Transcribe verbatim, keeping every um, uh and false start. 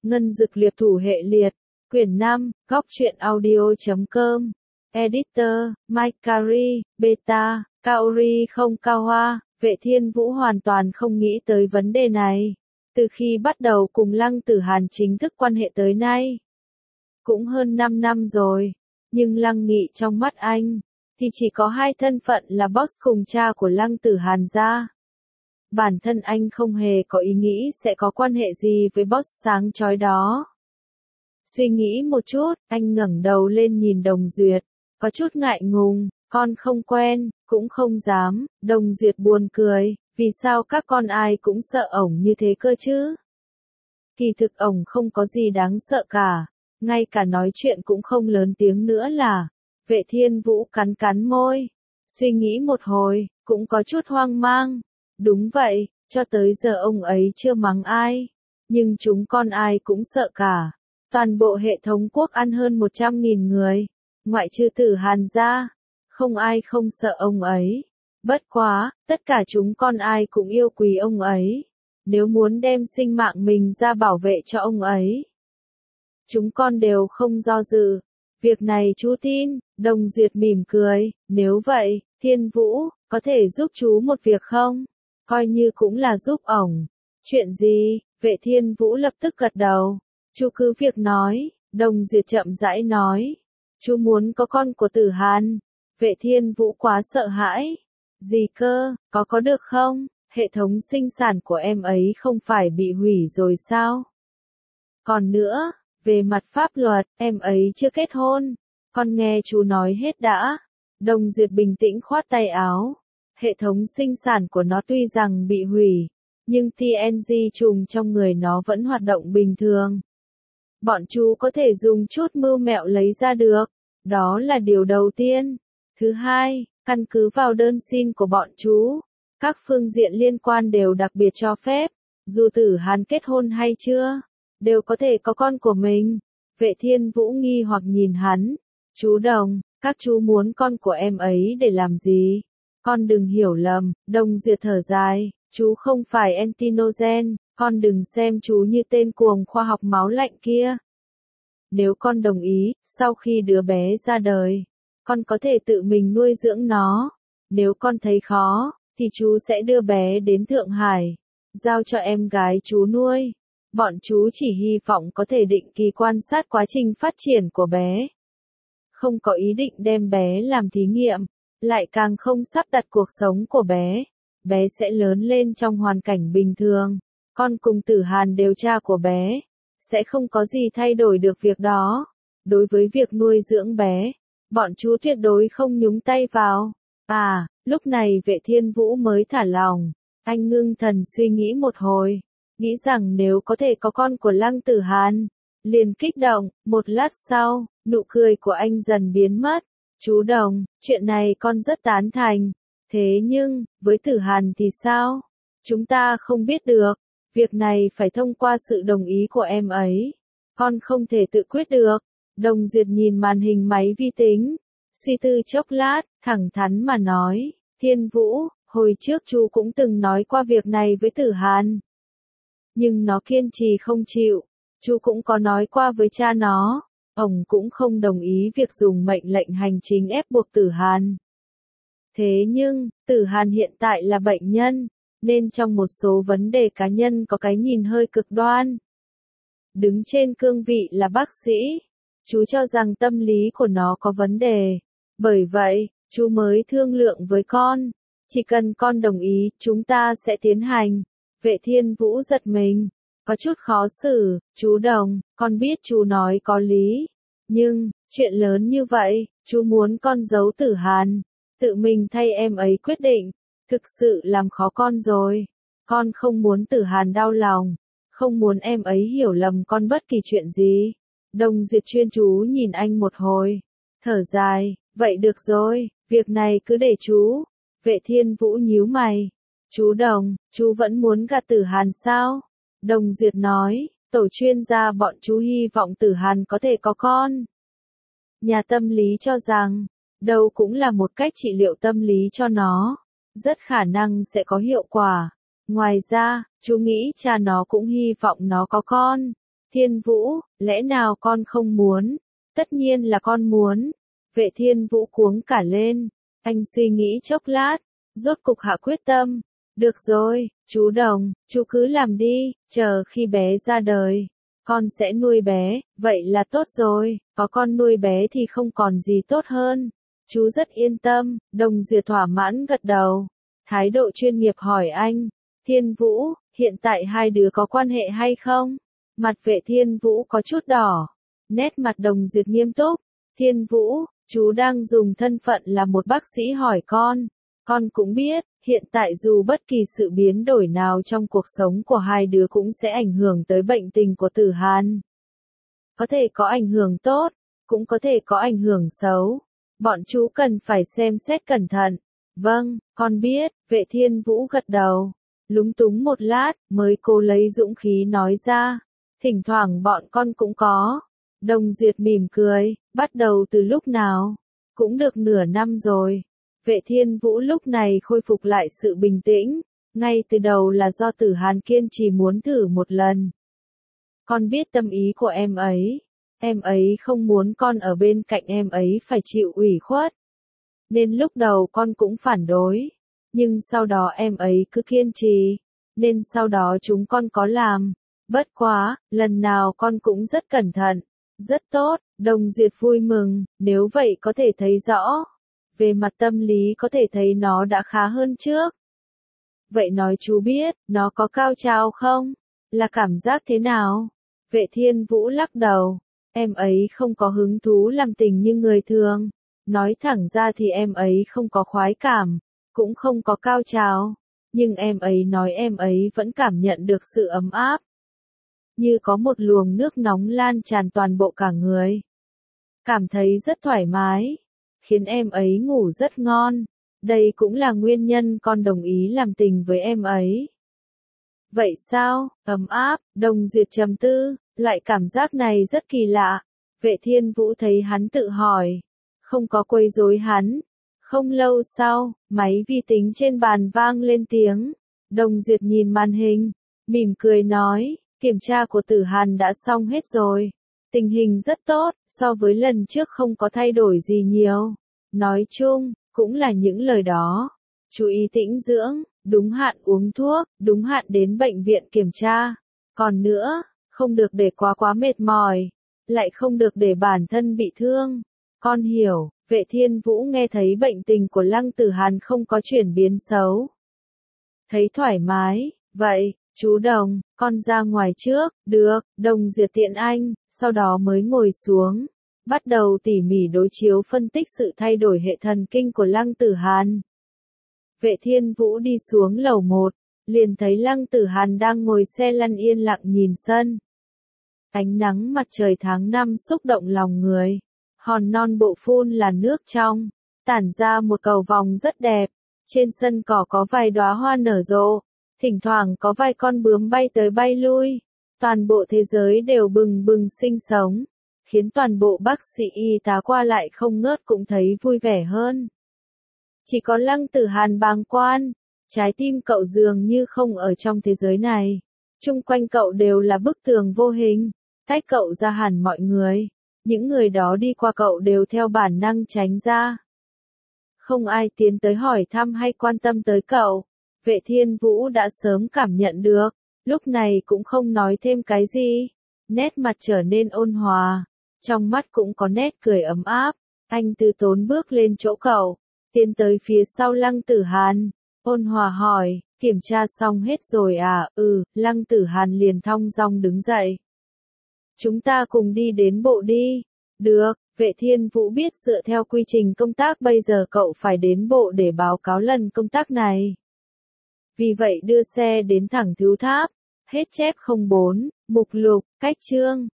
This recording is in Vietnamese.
Ngân Dực Liệp Thủ Hệ Liệt, Quyển năm, góc truyện audio chấm com, Editor, Mike Carey, Beta, Kaori không cao hoa, Vệ Thiên Vũ hoàn toàn không nghĩ tới vấn đề này. Từ khi bắt đầu cùng Lăng Tử Hàn chính thức quan hệ tới nay, cũng hơn năm năm rồi, nhưng Lăng Nghị trong mắt anh, thì chỉ có hai thân phận là boss cùng cha của Lăng Tử Hàn ra. Bản thân anh không hề có ý nghĩ sẽ có quan hệ gì với boss sáng chói đó. Suy nghĩ một chút, anh ngẩng đầu lên nhìn Đồng Duyệt, có chút ngại ngùng, con không quen, cũng không dám. Đồng Duyệt buồn cười, vì sao các con ai cũng sợ ổng như thế cơ chứ? Kỳ thực ổng không có gì đáng sợ cả, ngay cả nói chuyện cũng không lớn tiếng nữa là. Vệ Thiên Vũ cắn cắn môi, suy nghĩ một hồi, cũng có chút hoang mang. Đúng vậy, cho tới giờ ông ấy chưa mắng ai, nhưng chúng con ai cũng sợ cả. Toàn bộ hệ thống quốc ăn hơn một trăm nghìn người, ngoại trừ Tử Hàn ra, không ai không sợ ông ấy. Bất quá, tất cả chúng con ai cũng yêu quý ông ấy, nếu muốn đem sinh mạng mình ra bảo vệ cho ông ấy. Chúng con đều không do dự. Việc này chú tin. Đồng Duyệt mỉm cười, nếu vậy, Thiên Vũ, có thể giúp chú một việc không? Coi như cũng là giúp ổng. Chuyện gì? Vệ Thiên Vũ lập tức gật đầu. Chú cứ việc nói. Đồng Duyệt chậm rãi nói. Chú muốn có con của Tử Hàn. Vệ Thiên Vũ quá sợ hãi. Gì cơ, có có được không? Hệ thống sinh sản của em ấy không phải bị hủy rồi sao? Còn nữa, về mặt pháp luật, em ấy chưa kết hôn. Con nghe chú nói hết đã. Đồng Duyệt bình tĩnh khoát tay áo. Hệ thống sinh sản của nó tuy rằng bị hủy, nhưng tê en giê trùng trong người nó vẫn hoạt động bình thường. Bọn chú có thể dùng chút mưu mẹo lấy ra được. Đó là điều đầu tiên. Thứ hai, căn cứ vào đơn xin của bọn chú, các phương diện liên quan đều đặc biệt cho phép, dù Tử Hàn kết hôn hay chưa, đều có thể có con của mình. Vệ Thiên Vũ nghi hoặc nhìn hắn. Chú Đồng, các chú muốn con của em ấy để làm gì? Con đừng hiểu lầm. Đồng Duyệt thở dài, chú không phải Antinogen, con đừng xem chú như tên cuồng khoa học máu lạnh kia. Nếu con đồng ý, sau khi đứa bé ra đời, con có thể tự mình nuôi dưỡng nó. Nếu con thấy khó, thì chú sẽ đưa bé đến Thượng Hải, giao cho em gái chú nuôi. Bọn chú chỉ hy vọng có thể định kỳ quan sát quá trình phát triển của bé. Không có ý định đem bé làm thí nghiệm, lại càng không sắp đặt cuộc sống của bé. Bé sẽ lớn lên trong hoàn cảnh bình thường. Con cùng Tử Hàn đều cha của bé. Sẽ không có gì thay đổi được việc đó. Đối với việc nuôi dưỡng bé, bọn chú tuyệt đối không nhúng tay vào. À, lúc này Vệ Thiên Vũ mới thả lòng. Anh ngưng thần suy nghĩ một hồi. Nghĩ rằng nếu có thể có con của Lăng Tử Hàn, liền kích động. Một lát sau, nụ cười của anh dần biến mất. Chú Đồng, chuyện này con rất tán thành. Thế nhưng, với Tử Hàn thì sao? Chúng ta không biết được. Việc này phải thông qua sự đồng ý của em ấy. Con không thể tự quyết được. Đồng Duyệt nhìn màn hình máy vi tính, suy tư chốc lát, thẳng thắn mà nói. Thiên Vũ, hồi trước chú cũng từng nói qua việc này với Tử Hàn. Nhưng nó kiên trì không chịu. Chú cũng có nói qua với cha nó. Ông cũng không đồng ý việc dùng mệnh lệnh hành chính ép buộc Tử Hàn. Thế nhưng, Tử Hàn hiện tại là bệnh nhân, nên trong một số vấn đề cá nhân có cái nhìn hơi cực đoan. Đứng trên cương vị là bác sĩ, chú cho rằng tâm lý của nó có vấn đề. Bởi vậy, chú mới thương lượng với con. Chỉ cần con đồng ý, chúng ta sẽ tiến hành. Vệ Thiên Vũ giật mình, có chút khó xử. Chú Đồng, con biết chú nói có lý. Nhưng, chuyện lớn như vậy, chú muốn con giấu Tử Hàn, tự mình thay em ấy quyết định, thực sự làm khó con rồi. Con không muốn Tử Hàn đau lòng, không muốn em ấy hiểu lầm con bất kỳ chuyện gì. Đồng Duyệt chuyên chú nhìn anh một hồi, thở dài, vậy được rồi, việc này cứ để chú. Vệ Thiên Vũ nhíu mày. Chú Đồng, chú vẫn muốn gạt Tử Hàn sao? Đồng Duyệt nói, tổ chuyên gia bọn chú hy vọng Tử Hàn có thể có con. Nhà tâm lý cho rằng, đâu cũng là một cách trị liệu tâm lý cho nó. Rất khả năng sẽ có hiệu quả. Ngoài ra, chú nghĩ cha nó cũng hy vọng nó có con. Thiên Vũ, lẽ nào con không muốn? Tất nhiên là con muốn. Vệ Thiên Vũ cuống cả lên. Anh suy nghĩ chốc lát, rốt cục hạ quyết tâm. Được rồi, chú Đồng, chú cứ làm đi, chờ khi bé ra đời. Con sẽ nuôi bé, vậy là tốt rồi, có con nuôi bé thì không còn gì tốt hơn. Chú rất yên tâm, Đồng Duyệt thỏa mãn gật đầu. Thái độ chuyên nghiệp hỏi anh, Thiên Vũ, hiện tại hai đứa có quan hệ hay không? Mặt Vệ Thiên Vũ có chút đỏ. Nét mặt Đồng Duyệt nghiêm túc. Thiên Vũ, chú đang dùng thân phận là một bác sĩ hỏi con. Con cũng biết, hiện tại dù bất kỳ sự biến đổi nào trong cuộc sống của hai đứa cũng sẽ ảnh hưởng tới bệnh tình của Tử Hàn. Có thể có ảnh hưởng tốt, cũng có thể có ảnh hưởng xấu. Bọn chú cần phải xem xét cẩn thận. Vâng, con biết, Vệ Thiên Vũ gật đầu. Lúng túng một lát, mới cố lấy dũng khí nói ra. Thỉnh thoảng bọn con cũng có. Đồng Duyệt mỉm cười, bắt đầu từ lúc nào? Cũng được nửa năm rồi. Vệ Thiên Vũ lúc này khôi phục lại sự bình tĩnh. Ngay từ đầu là do Tử Hàn kiên trì muốn thử một lần. Con biết tâm ý của em ấy. Em ấy không muốn con ở bên cạnh em ấy phải chịu ủy khuất. Nên lúc đầu con cũng phản đối. Nhưng sau đó em ấy cứ kiên trì. Nên sau đó chúng con có làm. Bất quá, lần nào con cũng rất cẩn thận. Rất tốt, Đồng Duyệt vui mừng, nếu vậy có thể thấy rõ. Về mặt tâm lý có thể thấy nó đã khá hơn trước. Vậy nói chú biết, nó có cao trào không? Là cảm giác thế nào? Vệ Thiên Vũ lắc đầu. Em ấy không có hứng thú làm tình như người thường. Nói thẳng ra thì em ấy không có khoái cảm, cũng không có cao trào. Nhưng em ấy nói em ấy vẫn cảm nhận được sự ấm áp. Như có một luồng nước nóng lan tràn toàn bộ cả người. Cảm thấy rất thoải mái. Khiến em ấy ngủ rất ngon. Đây cũng là nguyên nhân con đồng ý làm tình với em ấy. Vậy sao, ấm áp, Đồng Duyệt trầm tư, loại cảm giác này rất kỳ lạ. Vệ Thiên Vũ thấy hắn tự hỏi. Không có quấy rối hắn. Không lâu sau, máy vi tính trên bàn vang lên tiếng. Đồng Duyệt nhìn màn hình, mỉm cười nói, kiểm tra của Tử Hàn đã xong hết rồi. Tình hình rất tốt, so với lần trước không có thay đổi gì nhiều. Nói chung, cũng là những lời đó. Chú ý tĩnh dưỡng, đúng hạn uống thuốc, đúng hạn đến bệnh viện kiểm tra. Còn nữa, không được để quá quá mệt mỏi, lại không được để bản thân bị thương. Con hiểu, Vệ Thiên Vũ nghe thấy bệnh tình của Lăng Tử Hàn không có chuyển biến xấu. Thấy thoải mái, vậy, chú Đồng, con ra ngoài trước, được, Đồng Duyệt tiện anh, sau đó mới ngồi xuống. Bắt đầu tỉ mỉ đối chiếu phân tích sự thay đổi hệ thần kinh của Lăng Tử Hàn. Vệ Thiên Vũ đi xuống lầu một, liền thấy Lăng Tử Hàn đang ngồi xe lăn yên lặng nhìn sân. Ánh nắng mặt trời tháng năm xúc động lòng người. Hòn non bộ phun là nước trong, tản ra một cầu vòng rất đẹp. Trên sân cỏ có vài đóa hoa nở rộ, thỉnh thoảng có vài con bướm bay tới bay lui. Toàn bộ thế giới đều bừng bừng sinh sống, khiến toàn bộ bác sĩ y tá qua lại không ngớt cũng thấy vui vẻ hơn. Chỉ có Lăng Tử Hàn bàng quan, trái tim cậu dường như không ở trong thế giới này. Chung quanh cậu đều là bức tường vô hình, tách cậu ra hẳn mọi người. Những người đó đi qua cậu đều theo bản năng tránh ra. Không ai tiến tới hỏi thăm hay quan tâm tới cậu. Vệ Thiên Vũ đã sớm cảm nhận được, lúc này cũng không nói thêm cái gì. Nét mặt trở nên ôn hòa, trong mắt cũng có nét cười ấm áp. Anh từ tốn bước lên chỗ cậu, tiến tới phía sau Lăng Tử Hàn, ôn hòa hỏi, kiểm tra xong hết rồi à? Ừ, Lăng Tử Hàn liền thong dong đứng dậy. Chúng ta cùng đi đến bộ đi. Được, Vệ Thiên Vũ biết dựa theo quy trình công tác bây giờ cậu phải đến bộ để báo cáo lần công tác này. Vì vậy đưa xe đến thẳng Thiếu Tháp. Hết chép không bốn, mục lục, cách chương.